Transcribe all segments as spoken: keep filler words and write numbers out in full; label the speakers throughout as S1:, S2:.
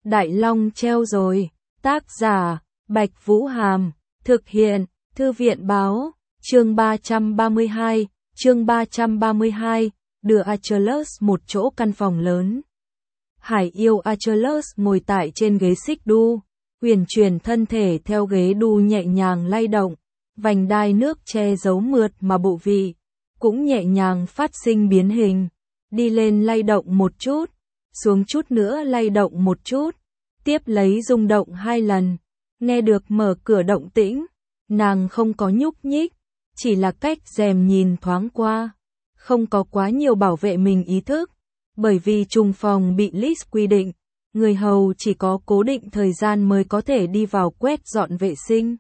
S1: Đại Long treo rồi. Tác giả, Bạch Vũ Hàm. Thực hiện, Thư viện Báo. Chương ba trăm ba mươi hai, chương ba trăm ba mươi hai, đưa Achilles một chỗ căn phòng lớn. Hải yêu Achilles ngồi tại trên ghế xích đu, huyền chuyển thân thể theo ghế đu nhẹ nhàng lay động, vành đai nước che giấu mượt mà bộ vị, cũng nhẹ nhàng phát sinh biến hình, đi lên lay động một chút, xuống chút nữa lay động một chút, tiếp lấy rung động hai lần, nghe được mở cửa động tĩnh, nàng không có nhúc nhích, chỉ là cách rèm nhìn thoáng qua, không có quá nhiều bảo vệ mình ý thức, bởi vì trùng phòng bị list quy định, người hầu chỉ có cố định thời gian mới có thể đi vào quét dọn vệ sinh.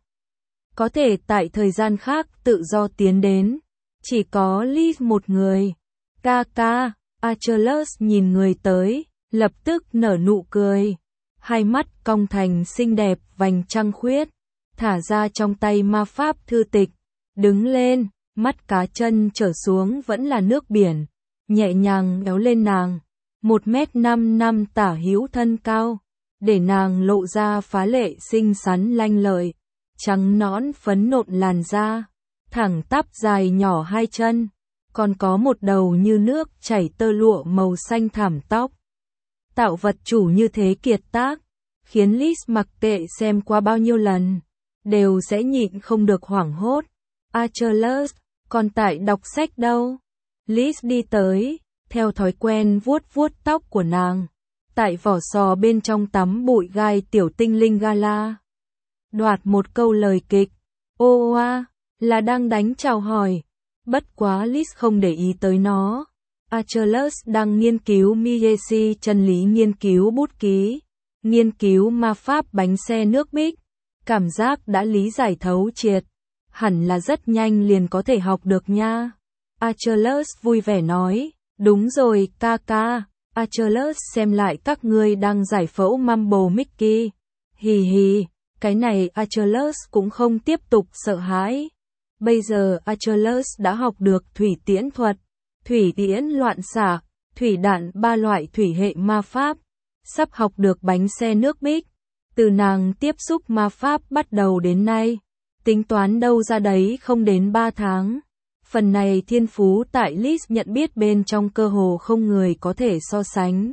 S1: Có thể tại thời gian khác tự do tiến đến, chỉ có list một người. Ca ca, Achilles nhìn người tới, lập tức nở nụ cười, hai mắt cong thành xinh đẹp vành trăng khuyết, thả ra trong tay ma pháp thư tịch, đứng lên, mắt cá chân trở xuống vẫn là nước biển, nhẹ nhàng kéo lên nàng, một mét năm năm tả hữu thân cao, để nàng lộ ra phá lệ xinh xắn lanh lợi, trắng nõn phấn nộn làn da, thẳng tắp dài nhỏ hai chân, còn có một đầu như nước chảy tơ lụa màu xanh thảm tóc. Tạo vật chủ như thế kiệt tác, khiến Liz mặc kệ xem qua bao nhiêu lần, đều sẽ nhịn không được hoảng hốt. Achilles, còn tại đọc sách đâu? Liz đi tới, theo thói quen vuốt vuốt tóc của nàng, tại vỏ sò bên trong tắm bụi gai tiểu tinh linh gala. Đoạt một câu lời kịch, ô oa, là đang đánh chào hỏi, bất quá Liz không để ý tới nó. Achilles đang nghiên cứu Miyesi chân lý nghiên cứu bút ký, nghiên cứu ma pháp bánh xe nước Bích, cảm giác đã lý giải thấu triệt, hẳn là rất nhanh liền có thể học được nha. Achilles vui vẻ nói, đúng rồi ca ca. Achilles xem lại các ngươi đang giải phẫu Mumble Mickey, hì hì, cái này Achilles cũng không tiếp tục sợ hãi. Bây giờ Achilles đã học được thủy tiễn thuật, thủy tiễn loạn xạ, thủy đạn ba loại thủy hệ ma pháp, sắp học được bánh xe nước Bích. Từ nàng tiếp xúc ma pháp bắt đầu đến nay, tính toán đâu ra đấy không đến ba tháng. Phần này thiên phú tại Liz nhận biết bên trong cơ hồ không người có thể so sánh.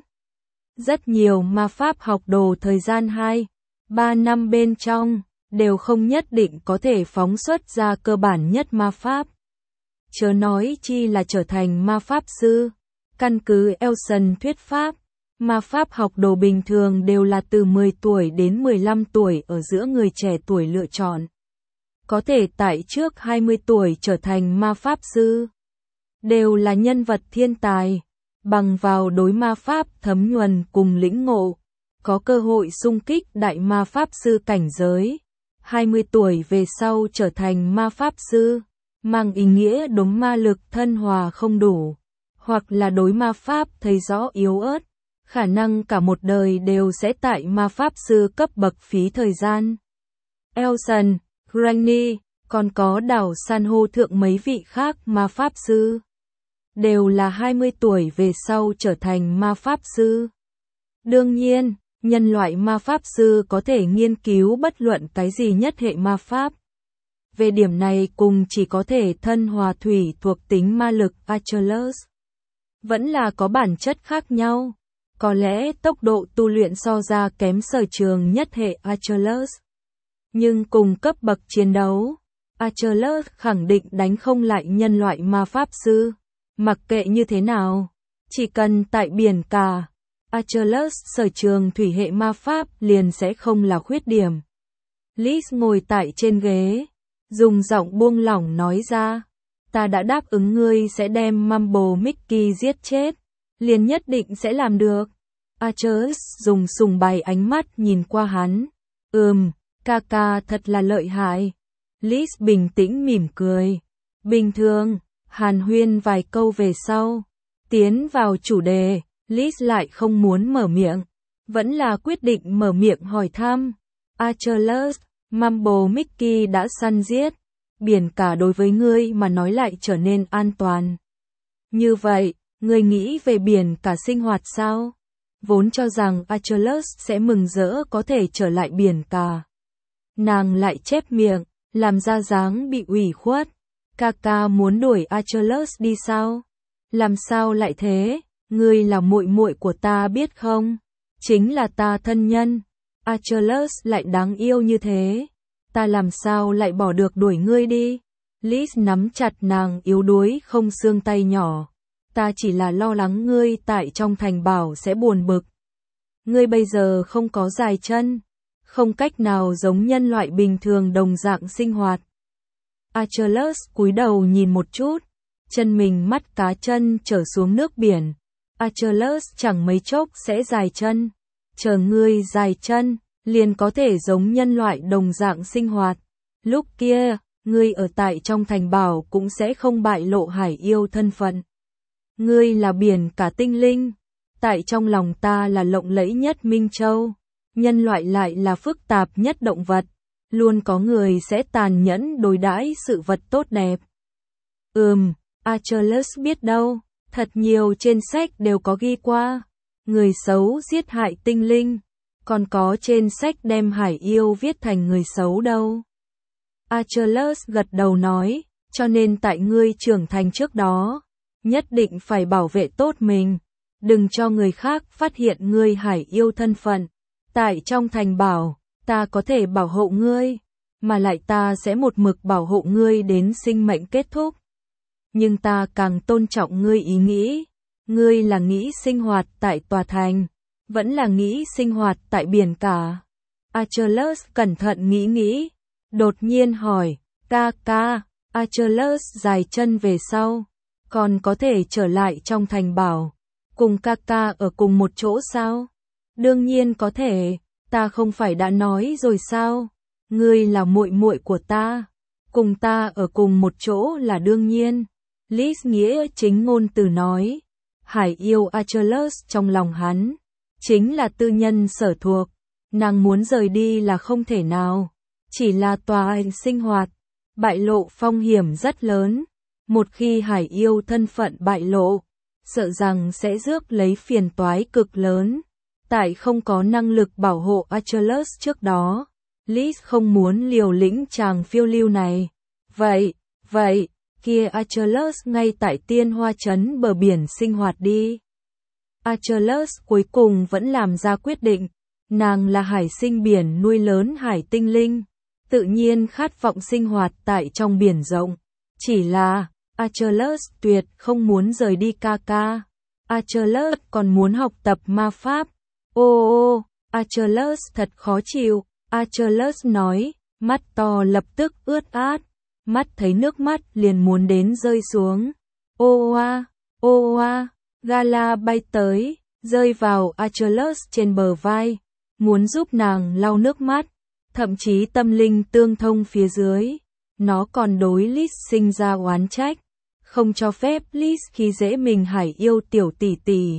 S1: Rất nhiều ma pháp học đồ thời gian hai, ba năm bên trong, đều không nhất định có thể phóng xuất ra cơ bản nhất ma pháp. Chớ nói chi là trở thành ma pháp sư. Căn cứ Elson thuyết pháp, ma pháp học đồ bình thường đều là từ mười tuổi đến mười lăm tuổi ở giữa người trẻ tuổi lựa chọn. Có thể tại trước hai mươi tuổi trở thành ma pháp sư. Đều là nhân vật thiên tài, bằng vào đối ma pháp thấm nhuần cùng lĩnh ngộ, có cơ hội xung kích đại ma pháp sư cảnh giới. hai mươi tuổi về sau trở thành ma pháp sư, mang ý nghĩa đốm ma lực thân hòa không đủ, hoặc là đối ma pháp thấy rõ yếu ớt, khả năng cả một đời đều sẽ tại ma pháp sư cấp bậc phí thời gian. Elson, Granny, còn có đảo san hô thượng mấy vị khác ma pháp sư, đều là hai mươi tuổi về sau trở thành ma pháp sư. Đương nhiên, nhân loại ma pháp sư có thể nghiên cứu bất luận cái gì nhất hệ ma pháp. Về điểm này cùng chỉ có thể thân hòa thủy thuộc tính ma lực Achilles. Vẫn là có bản chất khác nhau. Có lẽ tốc độ tu luyện so ra kém sở trường nhất hệ Achilles. Nhưng cùng cấp bậc chiến đấu, Achilles khẳng định đánh không lại nhân loại ma pháp sư. Mặc kệ như thế nào, chỉ cần tại biển cả, Achilles sở trường thủy hệ ma pháp liền sẽ không là khuyết điểm. Liz ngồi tại trên ghế, dùng giọng buông lỏng nói ra, ta đã đáp ứng ngươi sẽ đem Mumble Mickey giết chết, liền nhất định sẽ làm được. Achilles dùng sùng bày ánh mắt nhìn qua hắn, ừm, ca ca thật là lợi hại. Liz bình tĩnh mỉm cười, bình thường, hàn huyên vài câu về sau, tiến vào chủ đề. Liz lại không muốn mở miệng, vẫn là quyết định mở miệng hỏi thăm. Achilles, Mumble Mickey đã săn giết, biển cả đối với ngươi mà nói lại trở nên an toàn. Như vậy, ngươi nghĩ về biển cả sinh hoạt sao? vốn cho rằng Achilles sẽ mừng rỡ có thể trở lại biển cả. Nàng lại chép miệng, làm ra dáng bị ủy khuất. Ca ca muốn đuổi Achilles đi sao? Làm sao lại thế? Ngươi là muội muội của ta biết không? Chính là ta thân nhân. Achilles lại đáng yêu như thế. Ta làm sao lại bỏ được đuổi ngươi đi? Liz nắm chặt nàng yếu đuối không xương tay nhỏ. Ta chỉ là lo lắng ngươi tại trong thành bảo sẽ buồn bực. Ngươi bây giờ không có dài chân, không cách nào giống nhân loại bình thường đồng dạng sinh hoạt. Achilles cúi đầu nhìn một chút, chân mình mắt cá chân trở xuống nước biển. Achilles chẳng mấy chốc sẽ dài chân. Chờ ngươi dài chân, liền có thể giống nhân loại đồng dạng sinh hoạt. Lúc kia, ngươi ở tại trong thành bảo cũng sẽ không bại lộ hải yêu thân phận. Ngươi là biển cả tinh linh, tại trong lòng ta là lộng lẫy nhất Minh Châu, nhân loại lại là phức tạp nhất động vật, luôn có người sẽ tàn nhẫn đối đãi sự vật tốt đẹp. Ừm, Achilles biết đâu, thật nhiều trên sách đều có ghi qua, người xấu giết hại tinh linh, còn có trên sách đem hải yêu viết thành người xấu đâu. Achilles gật đầu nói, cho nên tại ngươi trưởng thành trước đó, nhất định phải bảo vệ tốt mình, đừng cho người khác phát hiện ngươi hải yêu thân phận. Tại trong thành bảo, ta có thể bảo hộ ngươi, mà lại ta sẽ một mực bảo hộ ngươi đến sinh mệnh kết thúc. Nhưng ta càng tôn trọng ngươi ý nghĩ, ngươi là nghĩ sinh hoạt tại tòa thành, vẫn là nghĩ sinh hoạt tại biển cả. Achilles cẩn thận nghĩ nghĩ, đột nhiên hỏi, ca ca, Achilles dài chân về sau, còn có thể trở lại trong thành bảo, cùng ca ca ở cùng một chỗ sao? Đương nhiên có thể, ta không phải đã nói rồi sao? Ngươi là muội muội của ta, cùng ta ở cùng một chỗ là đương nhiên. Liz nghĩa chính ngôn từ nói, hải yêu Achilles trong lòng hắn, chính là tư nhân sở thuộc, nàng muốn rời đi là không thể nào, chỉ là tòa hành sinh hoạt, bại lộ phong hiểm rất lớn, một khi hải yêu thân phận bại lộ, sợ rằng sẽ rước lấy phiền toái cực lớn. Tại không có năng lực bảo hộ Achilles trước đó, Liz không muốn liều lĩnh chàng phiêu lưu này. Vậy, vậy, kia Achilles ngay tại Tiên Hoa Trấn bờ biển sinh hoạt đi. Achilles cuối cùng vẫn làm ra quyết định, nàng là hải sinh biển nuôi lớn hải tinh linh, tự nhiên khát vọng sinh hoạt tại trong biển rộng. Chỉ là, Achilles tuyệt không muốn rời đi ca ca. Achilles còn muốn học tập ma pháp. Ô ô, Achilles thật khó chịu. Achilles nói, mắt to lập tức ướt át, mắt thấy nước mắt liền muốn đến rơi xuống. Ô oa, ô oa, Gala bay tới, rơi vào Achilles trên bờ vai, muốn giúp nàng lau nước mắt, thậm chí tâm linh tương thông phía dưới. Nó còn đối Liz sinh ra oán trách, không cho phép Liz khi dễ mình hải yêu tiểu tỷ tỷ.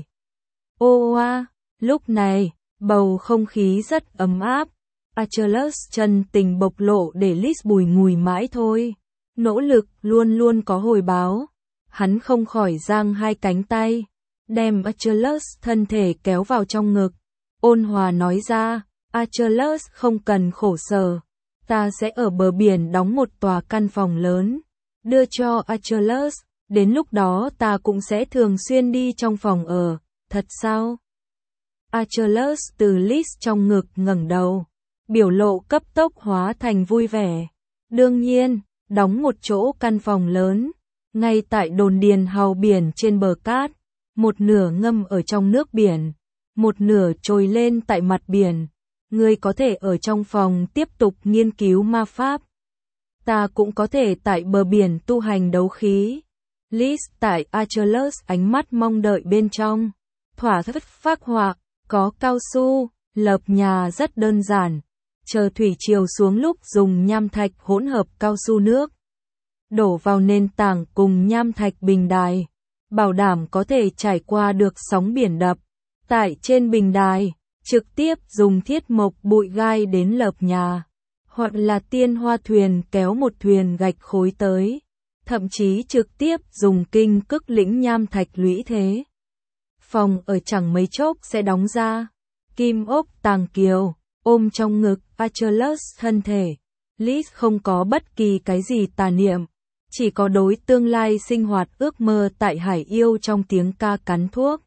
S1: Ô oa, lúc này, bầu không khí rất ấm áp. Achilles chân tình bộc lộ để Liz bùi ngùi mãi thôi. Nỗ lực luôn luôn có hồi báo. Hắn không khỏi giang hai cánh tay, đem Achilles thân thể kéo vào trong ngực. Ôn hòa nói ra, Achilles không cần khổ sở. Ta sẽ ở bờ biển đóng một tòa căn phòng lớn, đưa cho Achilles. Đến lúc đó ta cũng sẽ thường xuyên đi trong phòng ở. Thật sao? Achilles từ Liz trong ngực ngẩng đầu, biểu lộ cấp tốc hóa thành vui vẻ. Đương nhiên, đóng một chỗ căn phòng lớn, ngay tại đồn điền hào biển trên bờ cát, một nửa ngâm ở trong nước biển, một nửa trồi lên tại mặt biển. Ngươi có thể ở trong phòng tiếp tục nghiên cứu ma pháp. Ta cũng có thể tại bờ biển tu hành đấu khí. Liz tại Achilles ánh mắt mong đợi bên trong. Thỏa thất phác họa, có cao su, lợp nhà rất đơn giản. Chờ thủy triều xuống lúc dùng nham thạch hỗn hợp cao su nước, đổ vào nền tảng cùng nham thạch bình đài, bảo đảm có thể trải qua được sóng biển đập. Tại trên bình đài, trực tiếp dùng thiết mộc bụi gai đến lợp nhà, hoặc là tiên hoa thuyền kéo một thuyền gạch khối tới, thậm chí trực tiếp dùng kinh cức lĩnh nham thạch lũy thế. Phòng ở chẳng mấy chốc sẽ đóng ra. Kim ốc tàng kiều, ôm trong ngực Achilles thân thể. Liz không có bất kỳ cái gì tà niệm, chỉ có đối tương lai sinh hoạt ước mơ tại Hải Yêu trong tiếng ca cắn thuốc.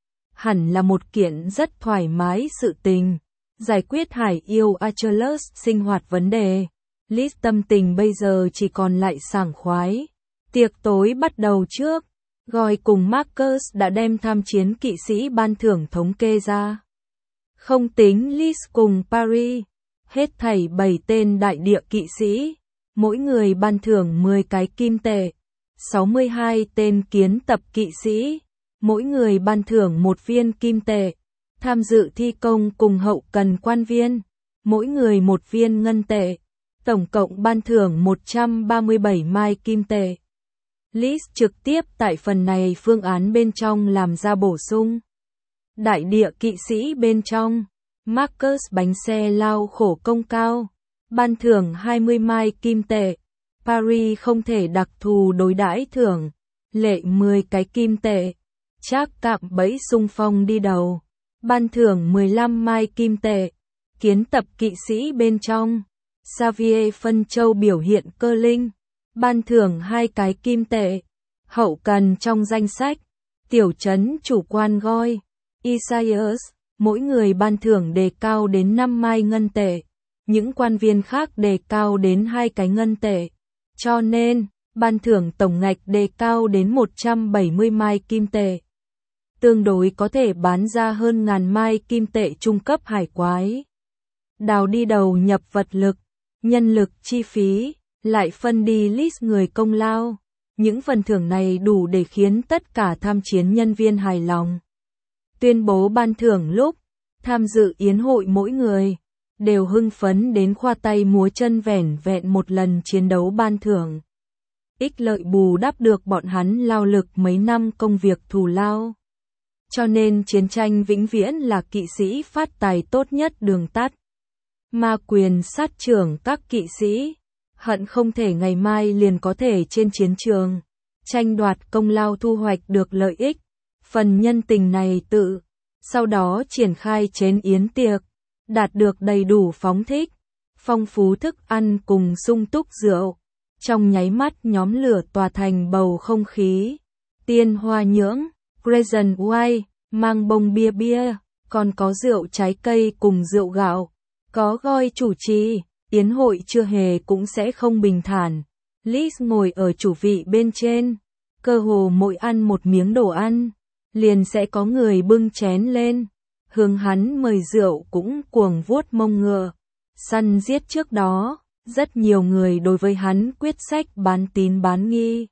S1: Hẳn là một kiện rất thoải mái sự tình, giải quyết Hải Yêu Achilles sinh hoạt vấn đề. Liz tâm tình bây giờ chỉ còn lại sảng khoái. Tiệc tối bắt đầu trước, Goy cùng Marcus đã đem tham chiến kỵ sĩ ban thưởng thống kê ra. Không tính Liz cùng Paris, hết thảy bảy tên đại địa kỵ sĩ, mỗi người ban thưởng mười cái kim tệ. sáu mươi hai tên kiến tập kỵ sĩ, mỗi người ban thưởng một viên kim tệ. Tham dự thi công cùng hậu cần quan viên, mỗi người một viên ngân tệ. Tổng cộng ban thưởng một trăm ba mươi bảy mai kim tệ. Liz trực tiếp tại phần này phương án bên trong làm ra bổ sung. Đại địa kỵ sĩ bên trong, Marcus bánh xe lao khổ công cao, ban thưởng hai mươi mai kim tệ. Paris không thể đặc thù đối đãi thưởng, lệ mười cái kim tệ. Trác cạm bẫy xung phong đi đầu, ban thưởng mười lăm mai kim tệ. Kiến tập kỵ sĩ bên trong, Xavier phân châu biểu hiện cơ linh, ban thưởng hai cái kim tệ. Hậu cần trong danh sách, tiểu trấn chủ quan Goy, Isaias, mỗi người ban thưởng đề cao đến năm mai ngân tệ. Những quan viên khác đề cao đến hai cái ngân tệ. Cho nên, ban thưởng tổng ngạch đề cao đến một trăm bảy mươi mai kim tệ. Tương đối có thể bán ra hơn ngàn mai kim tệ trung cấp hải quái. Đào đi đầu nhập vật lực, nhân lực chi phí, lại phân đi list người công lao. Những phần thưởng này đủ để khiến tất cả tham chiến nhân viên hài lòng. Tuyên bố ban thưởng lúc, tham dự yến hội mỗi người, đều hưng phấn đến khoa tay múa chân vẻn vẹn một lần chiến đấu ban thưởng. Ích lợi bù đắp được bọn hắn lao lực mấy năm công việc thù lao. Cho nên chiến tranh vĩnh viễn là kỵ sĩ phát tài tốt nhất đường tắt. Ma quyền sát trưởng các kỵ sĩ, hận không thể ngày mai liền có thể trên chiến trường, tranh đoạt công lao thu hoạch được lợi ích. Phần nhân tình này tự, sau đó triển khai chén yến tiệc, đạt được đầy đủ phóng thích, phong phú thức ăn cùng sung túc rượu. Trong nháy mắt nhóm lửa tỏa thành bầu không khí. Tiên hoa nhưỡng, Grayson White, mang bông bia bia, còn có rượu trái cây cùng rượu gạo. Có Goy chủ trì, yến hội chưa hề cũng sẽ không bình thản. Liz ngồi ở chủ vị bên trên, cơ hồ mỗi ăn một miếng đồ ăn, liền sẽ có người bưng chén lên, hướng hắn mời rượu cũng cuồng vuốt mông ngựa. Săn giết trước đó, rất nhiều người đối với hắn quyết sách bán tín bán nghi.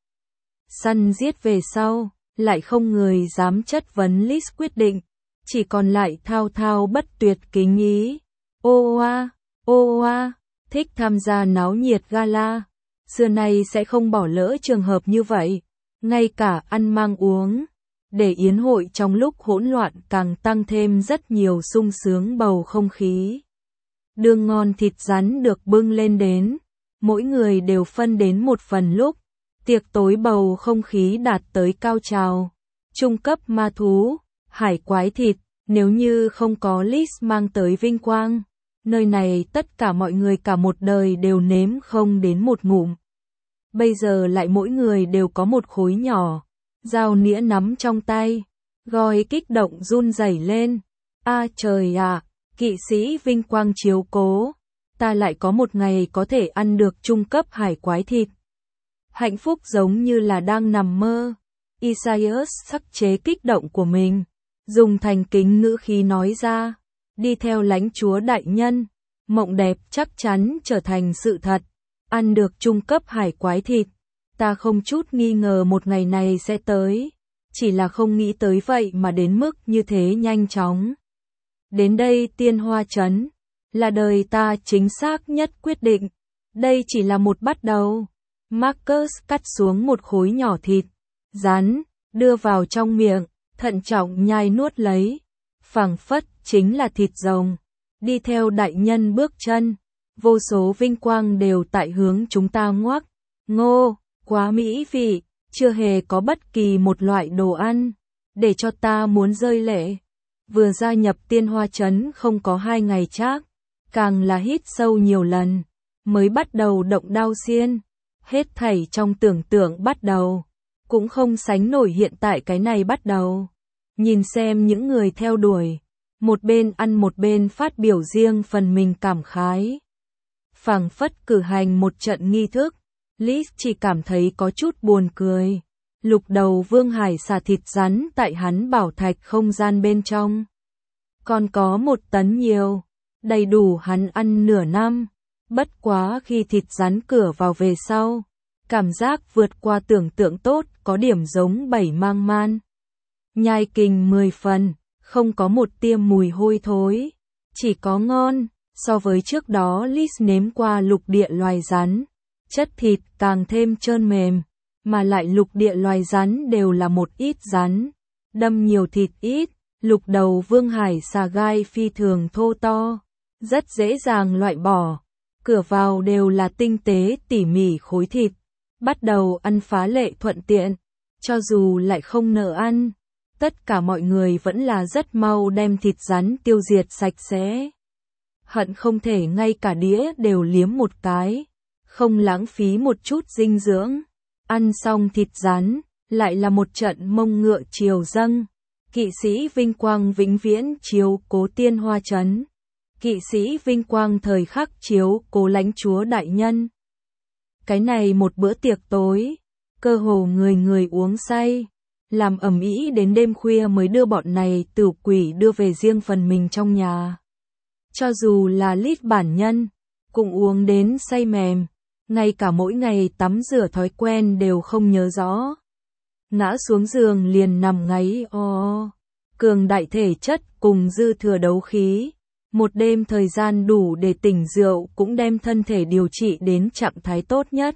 S1: Săn giết về sau, lại không người dám chất vấn Liz quyết định, chỉ còn lại thao thao bất tuyệt kính ý. Ô oa, ô oa, thích tham gia náo nhiệt gala, xưa nay sẽ không bỏ lỡ trường hợp như vậy, ngay cả ăn mang uống, để yến hội trong lúc hỗn loạn càng tăng thêm rất nhiều sung sướng bầu không khí. Đường ngon thịt rắn được bưng lên đến, mỗi người đều phân đến một phần lúc, tiệc tối bầu không khí đạt tới cao trào. Trung cấp ma thú, hải quái thịt, nếu như không có Liz mang tới vinh quang, nơi này tất cả mọi người cả một đời đều nếm không đến một ngụm. Bây giờ lại mỗi người đều có một khối nhỏ, dao nĩa nắm trong tay, Goy kích động run rẩy lên. A trời ạ, kỵ sĩ vinh quang chiếu cố, ta lại có một ngày có thể ăn được trung cấp hải quái thịt. Hạnh phúc giống như là đang nằm mơ. Isaias khắc chế kích động của mình, dùng thành kính ngữ khí nói ra, đi theo lãnh chúa đại nhân, mộng đẹp chắc chắn trở thành sự thật, ăn được trung cấp hải quái thịt, ta không chút nghi ngờ một ngày này sẽ tới, chỉ là không nghĩ tới vậy mà đến mức như thế nhanh chóng. Đến đây tiên hoa trấn, là đời ta chính xác nhất quyết định, đây chỉ là một bắt đầu. Marcus cắt xuống một khối nhỏ thịt, rắn, đưa vào trong miệng, thận trọng nhai nuốt lấy, phảng phất chính là thịt rồng. Đi theo đại nhân bước chân, vô số vinh quang đều tại hướng chúng ta ngoắc. Ngô, quá mỹ vị, chưa hề có bất kỳ một loại đồ ăn để cho ta muốn rơi lệ. Vừa gia nhập Tiên Hoa Trấn không có hai ngày chắc, càng là hít sâu nhiều lần, mới bắt đầu động đao xiên. Hết thảy trong tưởng tượng bắt đầu, cũng không sánh nổi hiện tại cái này bắt đầu. Nhìn xem những người theo đuổi, một bên ăn một bên phát biểu riêng phần mình cảm khái. Phảng phất cử hành một trận nghi thức, Liz chỉ cảm thấy có chút buồn cười. Lục đầu Vương Hải xả thịt rắn tại hắn bảo thạch không gian bên trong. Còn có một tấn nhiều, đầy đủ hắn ăn nửa năm. Bất quá khi thịt rắn cửa vào về sau, cảm giác vượt qua tưởng tượng tốt, có điểm giống bảy mang man. Nhai kinh mười phần, không có một tia mùi hôi thối, chỉ có ngon. So với trước đó Liz nếm qua lục địa loài rắn, chất thịt càng thêm trơn mềm, mà lại lục địa loài rắn đều là một ít rắn, đâm nhiều thịt ít. Lục đầu Vương Hải xà gai phi thường thô to, rất dễ dàng loại bỏ. Cửa vào đều là tinh tế tỉ mỉ khối thịt, bắt đầu ăn phá lệ thuận tiện. Cho dù lại không nỡ ăn, tất cả mọi người vẫn là rất mau đem thịt rắn tiêu diệt sạch sẽ. Hận không thể ngay cả đĩa đều liếm một cái, không lãng phí một chút dinh dưỡng. Ăn xong thịt rắn, lại là một trận mông ngựa chiều dâng. Kỵ sĩ vinh quang vĩnh viễn chiếu cố Tiên Hoa Trấn. Kỵ sĩ vinh quang thời khắc chiếu cố lãnh chúa đại nhân. Cái này một bữa tiệc tối, cơ hồ người người uống say, làm ầm ĩ đến đêm khuya mới đưa bọn này tửu quỷ đưa về riêng phần mình trong nhà. Cho dù là Liz bản nhân, cũng uống đến say mềm, ngay cả mỗi ngày tắm rửa thói quen đều không nhớ rõ. Ngã xuống giường liền nằm ngáy o, cường đại thể chất cùng dư thừa đấu khí. Một đêm thời gian đủ để tỉnh rượu cũng đem thân thể điều trị đến trạng thái tốt nhất.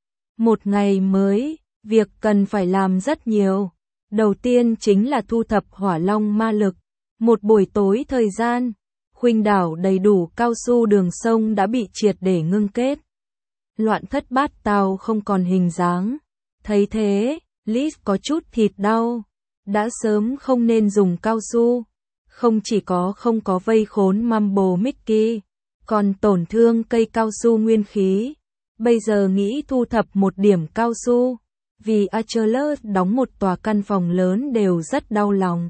S1: Một ngày mới, việc cần phải làm rất nhiều. Đầu tiên chính là thu thập hỏa long ma lực. Một buổi tối thời gian, khuynh đảo đầy đủ cao su đường sông đã bị triệt để ngưng kết. Loạn thất bát tao không còn hình dáng. Thấy thế, Liz có chút thịt đau. Đã sớm không nên dùng cao su. Không chỉ có không có vây khốn Mambo Mickey, còn tổn thương cây cao su nguyên khí. Bây giờ nghĩ thu thập một điểm cao su, vì Achilles đóng một tòa căn phòng lớn đều rất đau lòng.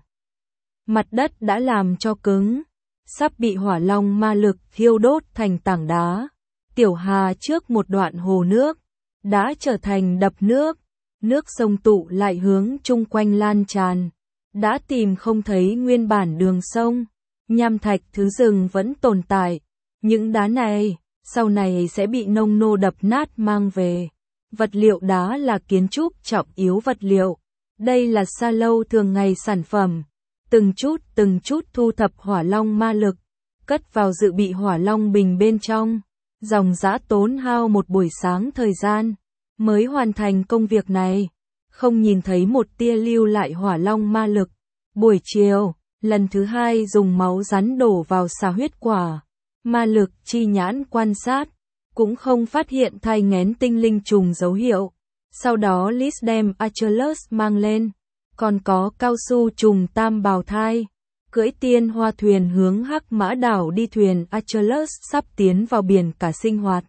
S1: Mặt đất đã làm cho cứng, sắp bị hỏa long ma lực thiêu đốt thành tảng đá. Tiểu Hà trước một đoạn hồ nước, đã trở thành đập nước, nước sông tụ lại hướng chung quanh lan tràn. Đã tìm không thấy nguyên bản đường sông, nham thạch thứ rừng vẫn tồn tại. Những đá này, sau này sẽ bị nông nô đập nát mang về. Vật liệu đá là kiến trúc trọng yếu vật liệu. Đây là sa lâu thường ngày sản phẩm. Từng chút từng chút thu thập hỏa long ma lực, cất vào dự bị hỏa long bình bên trong. Dòng dã tốn hao một buổi sáng thời gian, mới hoàn thành công việc này. Không nhìn thấy một tia lưu lại hỏa long ma lực. Buổi chiều, lần thứ hai dùng máu rắn đổ vào xà huyết quả. Ma lực chi nhãn quan sát, cũng không phát hiện thai nghén tinh linh trùng dấu hiệu. Sau đó Liz đem Achilles mang lên, còn có cao su trùng tam bào thai. Cưỡi tiên hoa thuyền hướng Hắc Mã đảo đi. Thuyền Achilles sắp tiến vào biển cả sinh hoạt.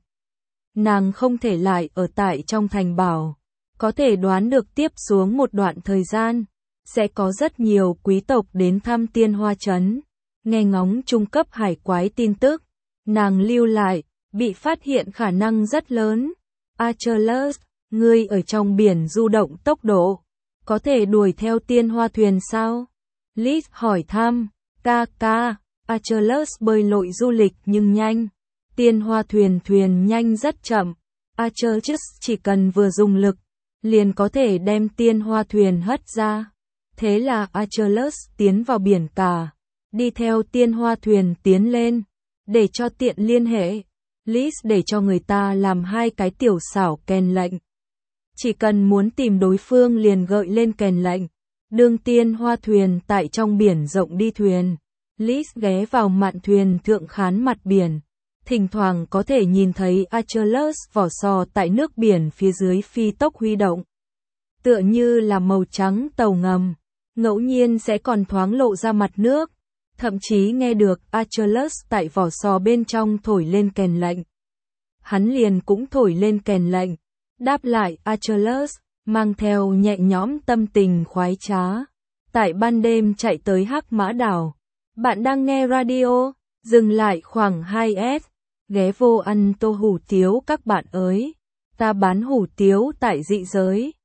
S1: Nàng không thể lại ở tại trong thành bảo. Có thể đoán được tiếp xuống một đoạn thời gian, sẽ có rất nhiều quý tộc đến thăm Tiên Hoa Trấn. Nghe ngóng trung cấp hải quái tin tức, nàng lưu lại, bị phát hiện khả năng rất lớn. Achilles, ngươi ở trong biển du động tốc độ, có thể đuổi theo tiên hoa thuyền sao? Liz hỏi thăm, ca ca, Achilles bơi lội du lịch nhưng nhanh, tiên hoa thuyền thuyền nhanh rất chậm. Achilles chỉ cần vừa dùng lực, liền có thể đem tiên hoa thuyền hất ra. Thế là Achilles tiến vào biển cả, đi theo tiên hoa thuyền tiến lên, để cho tiện liên hệ. Liz để cho người ta làm hai cái tiểu xảo kèn lệnh. Chỉ cần muốn tìm đối phương liền gợi lên kèn lệnh. Đương tiên hoa thuyền tại trong biển rộng đi thuyền. Liz ghé vào mạn thuyền thượng khán mặt biển. Thỉnh thoảng có thể nhìn thấy Achilles vỏ sò tại nước biển phía dưới phi tốc huy động. Tựa như là màu trắng tàu ngầm. ngẫu nhiên sẽ còn thoáng lộ ra mặt nước, thậm chí nghe được Achilles tại vỏ sò bên trong thổi lên kèn lệnh. Hắn liền cũng thổi lên kèn lệnh, đáp lại Achilles, mang theo nhẹ nhõm tâm tình khoái trá. Tại ban đêm chạy tới Hắc Mã Đảo. Bạn đang nghe radio, dừng lại khoảng hai s, ghé vô ăn tô hủ tiếu các bạn ơi. Ta bán hủ tiếu tại dị giới.